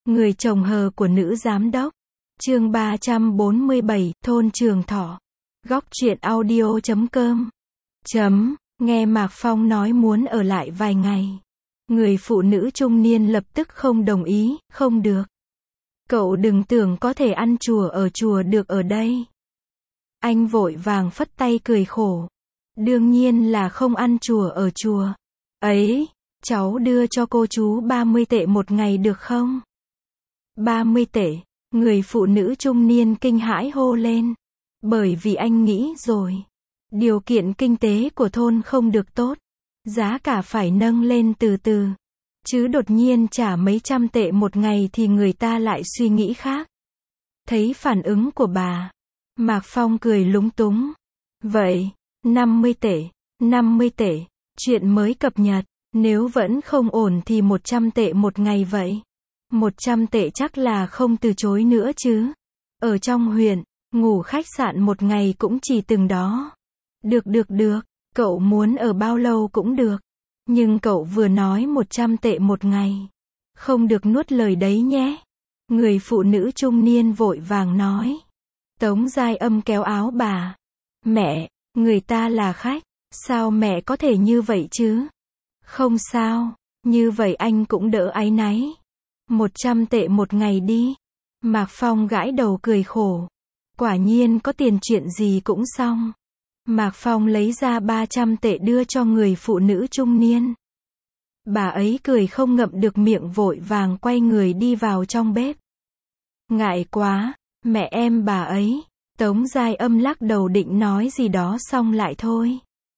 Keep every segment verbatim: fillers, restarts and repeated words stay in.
Người chồng hờ của nữ giám đốc. Chương ba trăm bốn mươi bảy, thôn Trường Thọ. Góc truyện audio chấm com. Chấm, nghe Mạc Phong nói muốn ở lại vài ngày. Người phụ nữ trung niên lập tức không đồng ý, không được. Cậu đừng tưởng có thể ăn chùa ở chùa được ở đây. Anh vội vàng phất tay cười khổ. Đương nhiên là không ăn chùa ở chùa. Ấy, cháu đưa cho cô chú ba mươi tệ một ngày được không? ba mươi tệ, người phụ nữ trung niên kinh hãi hô lên. Bởi vì anh nghĩ rồi. Điều kiện kinh tế của thôn không được tốt. Giá cả phải nâng lên từ từ. Chứ đột nhiên trả mấy trăm tệ một ngày thì người ta lại suy nghĩ khác. Thấy phản ứng của bà, Mạc Phong cười lúng túng. Vậy, năm mươi tệ, năm mươi tệ, chuyện mới cập nhật, nếu vẫn không ổn thì một trăm tệ một ngày vậy. một trăm tệ chắc là không từ chối nữa chứ. Ở trong huyện, ngủ khách sạn một ngày cũng chỉ từng đó. Được được được, cậu muốn ở bao lâu cũng được. Nhưng cậu vừa nói một trăm tệ một ngày. Không được nuốt lời đấy nhé. Người phụ nữ trung niên vội vàng nói. Tống Giai Âm kéo áo bà. Mẹ, người ta là khách. Sao mẹ có thể như vậy chứ? Không sao, như vậy anh cũng đỡ áy náy. Một trăm tệ một ngày đi. Mạc Phong gãi đầu cười khổ. Quả nhiên có tiền chuyện gì cũng xong. Mạc Phong lấy ra ba trăm tệ đưa cho người phụ nữ trung niên. Bà ấy cười không ngậm được miệng vội vàng quay người đi vào trong bếp. Ngại quá, mẹ em bà ấy. Tống Giai Âm lắc đầu định nói gì đó xong lại thôi.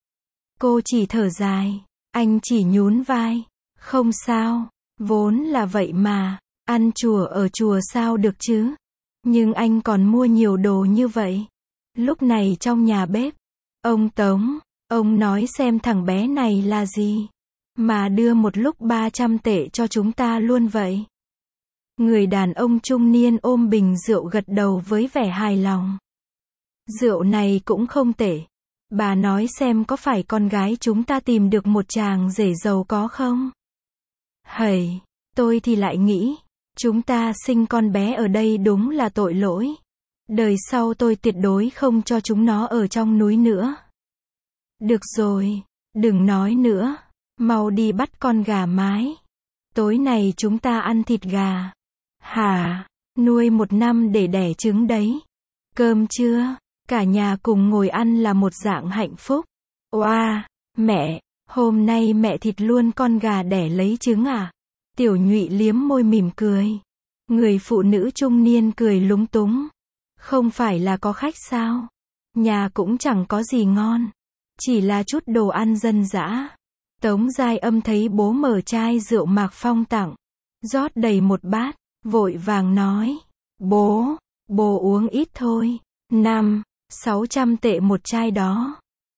Cô chỉ thở dài, anh chỉ nhún vai. Không sao, vốn là vậy mà, ăn chùa ở chùa sao được chứ. Nhưng anh còn mua nhiều đồ như vậy. Lúc này trong nhà bếp, ông Tống, ông nói xem thằng bé này là gì. Mà đưa một lúc ba trăm tệ cho chúng ta luôn vậy. Người đàn ông trung niên ôm bình rượu gật đầu với vẻ hài lòng. Rượu này cũng không tệ. Bà nói xem có phải con gái chúng ta tìm được một chàng rể giàu có không? Hầy, tôi thì lại nghĩ, chúng ta sinh con bé ở đây đúng là tội lỗi. Đời sau tôi tuyệt đối không cho chúng nó ở trong núi nữa. Được rồi, đừng nói nữa, mau đi bắt con gà mái. Tối nay chúng ta ăn thịt gà. Hả, nuôi một năm để đẻ trứng đấy. Cơm chưa? Cả nhà cùng ngồi ăn là một dạng hạnh phúc. Oa, mẹ, hôm nay mẹ thịt luôn con gà đẻ lấy trứng à? Tiểu Nhụy liếm môi mỉm cười. Người phụ nữ trung niên cười lúng túng. Không phải là có khách sao? Nhà cũng chẳng có gì ngon. Chỉ là chút đồ ăn dân dã. Tống Giai Âm thấy bố mở chai rượu Mạc Phong tặng. Rót đầy một bát, vội vàng nói. Bố, bố uống ít thôi. Năm, sáu trăm tệ một chai đó.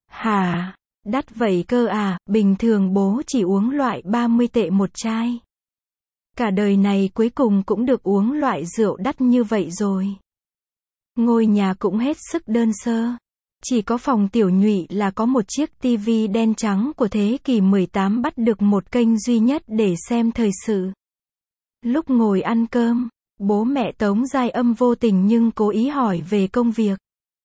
Hả, đắt vậy cơ à, bình thường bố chỉ uống loại ba mươi tệ một chai. Cả đời này cuối cùng cũng được uống loại rượu đắt như vậy rồi. Ngôi nhà cũng hết sức đơn sơ. Chỉ có phòng Tiểu Nhụy là có một chiếc tivi đen trắng của thế kỷ mười tám bắt được một kênh duy nhất để xem thời sự. Lúc ngồi ăn cơm, bố mẹ Tống Giai Âm vô tình nhưng cố ý hỏi về công việc.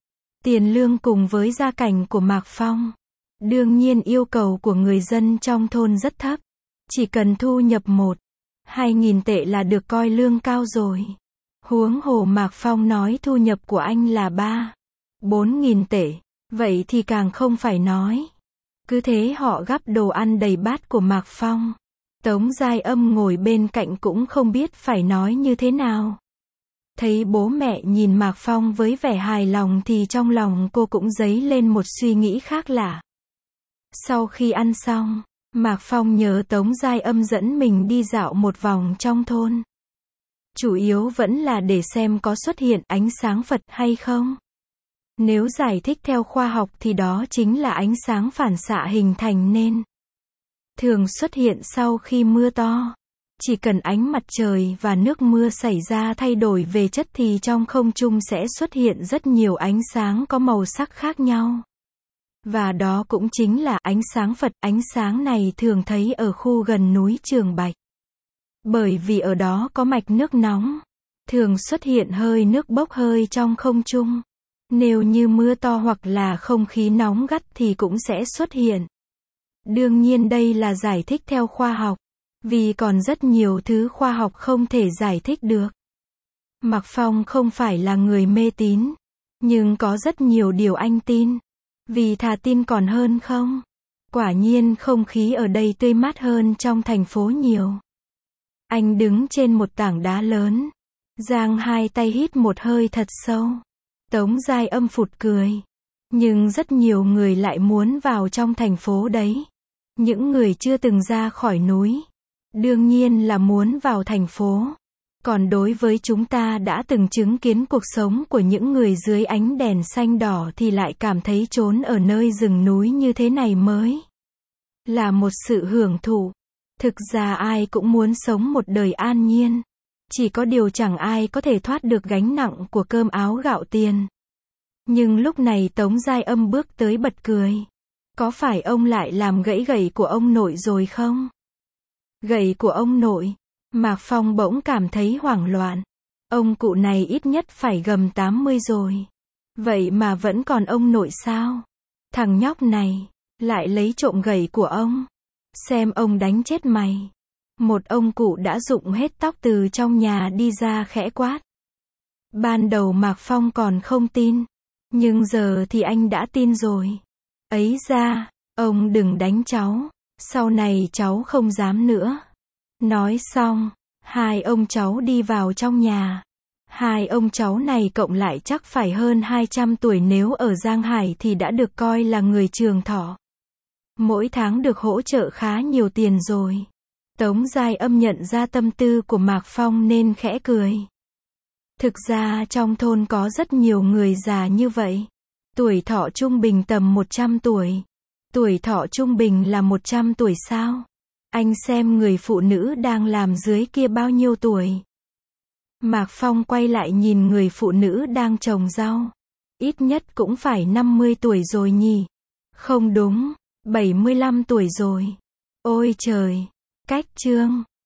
Tiền lương cùng với gia cảnh của Mạc Phong. Đương nhiên yêu cầu của người dân trong thôn rất thấp. Chỉ cần thu nhập một, hai nghìn tệ là được coi lương cao rồi. Huống hồ Mạc Phong nói thu nhập của anh là ba, bốn nghìn tệ. Vậy thì càng không phải nói. Cứ thế họ gắp đồ ăn đầy bát của Mạc Phong. Tống Giai Âm ngồi bên cạnh cũng không biết phải nói như thế nào. Thấy bố mẹ nhìn Mạc Phong với vẻ hài lòng thì trong lòng cô cũng dấy lên một suy nghĩ khác lạ. Sau khi ăn xong, Mạc Phong nhờ Tống Giai Âm dẫn mình đi dạo một vòng trong thôn. Chủ yếu vẫn là để xem có xuất hiện ánh sáng Phật hay không. Nếu giải thích theo khoa học thì đó chính là ánh sáng phản xạ hình thành nên. Thường xuất hiện sau khi mưa to. Chỉ cần ánh mặt trời và nước mưa xảy ra thay đổi về chất thì trong không trung sẽ xuất hiện rất nhiều ánh sáng có màu sắc khác nhau. Và đó cũng chính là ánh sáng Phật. Ánh sáng này thường thấy ở khu gần núi Trường Bạch. Bởi vì ở đó có mạch nước nóng, thường xuất hiện hơi nước bốc hơi trong không trung. Nếu như mưa to hoặc là không khí nóng gắt thì cũng sẽ xuất hiện. Đương nhiên đây là giải thích theo khoa học, vì còn rất nhiều thứ khoa học không thể giải thích được. Mạc Phong không phải là người mê tín, nhưng có rất nhiều điều anh tin, vì thà tin còn hơn không. Quả nhiên không khí ở đây tươi mát hơn trong thành phố nhiều. Anh đứng trên một tảng đá lớn, giang hai tay hít một hơi thật sâu. Tống Giai Âm phụt cười. Nhưng rất nhiều người lại muốn vào trong thành phố đấy. Những người chưa từng ra khỏi núi, đương nhiên là muốn vào thành phố. Còn đối với chúng ta đã từng chứng kiến cuộc sống của những người dưới ánh đèn xanh đỏ thì lại cảm thấy trốn ở nơi rừng núi như thế này mới là một sự hưởng thụ. Thực ra ai cũng muốn sống một đời an nhiên. Chỉ có điều chẳng ai có thể thoát được gánh nặng của cơm áo gạo tiền. Nhưng lúc này Tống Giai Âm bước tới bật cười. Có phải ông lại làm gãy gậy của ông nội rồi không? Gậy của ông nội? Mạc Phong bỗng cảm thấy hoảng loạn. Ông cụ này ít nhất phải gầm tám mươi rồi. Vậy mà vẫn còn ông nội sao? Thằng nhóc này lại lấy trộm gậy của ông. Xem ông đánh chết mày. Một ông cụ đã rụng hết tóc từ trong nhà đi ra khẽ quát. Ban đầu Mạc Phong còn không tin. Nhưng giờ thì anh đã tin rồi. Ấy ra, ông đừng đánh cháu. Sau này cháu không dám nữa. Nói xong, hai ông cháu đi vào trong nhà. Hai ông cháu này cộng lại chắc phải hơn hai trăm tuổi, nếu ở Giang Hải thì đã được coi là người trường thọ. Mỗi tháng được hỗ trợ khá nhiều tiền rồi. Tống Giai Âm nhận ra tâm tư của Mạc Phong nên khẽ cười. Thực ra trong thôn có rất nhiều người già như vậy. Tuổi thọ trung bình tầm một trăm tuổi. Tuổi thọ trung bình là một trăm tuổi sao? Anh xem người phụ nữ đang làm dưới kia bao nhiêu tuổi? Mạc Phong quay lại nhìn người phụ nữ đang trồng rau. Ít nhất cũng phải năm mươi tuổi rồi nhỉ? Không đúng, bảy mươi lăm tuổi rồi. Ôi trời! Cách chương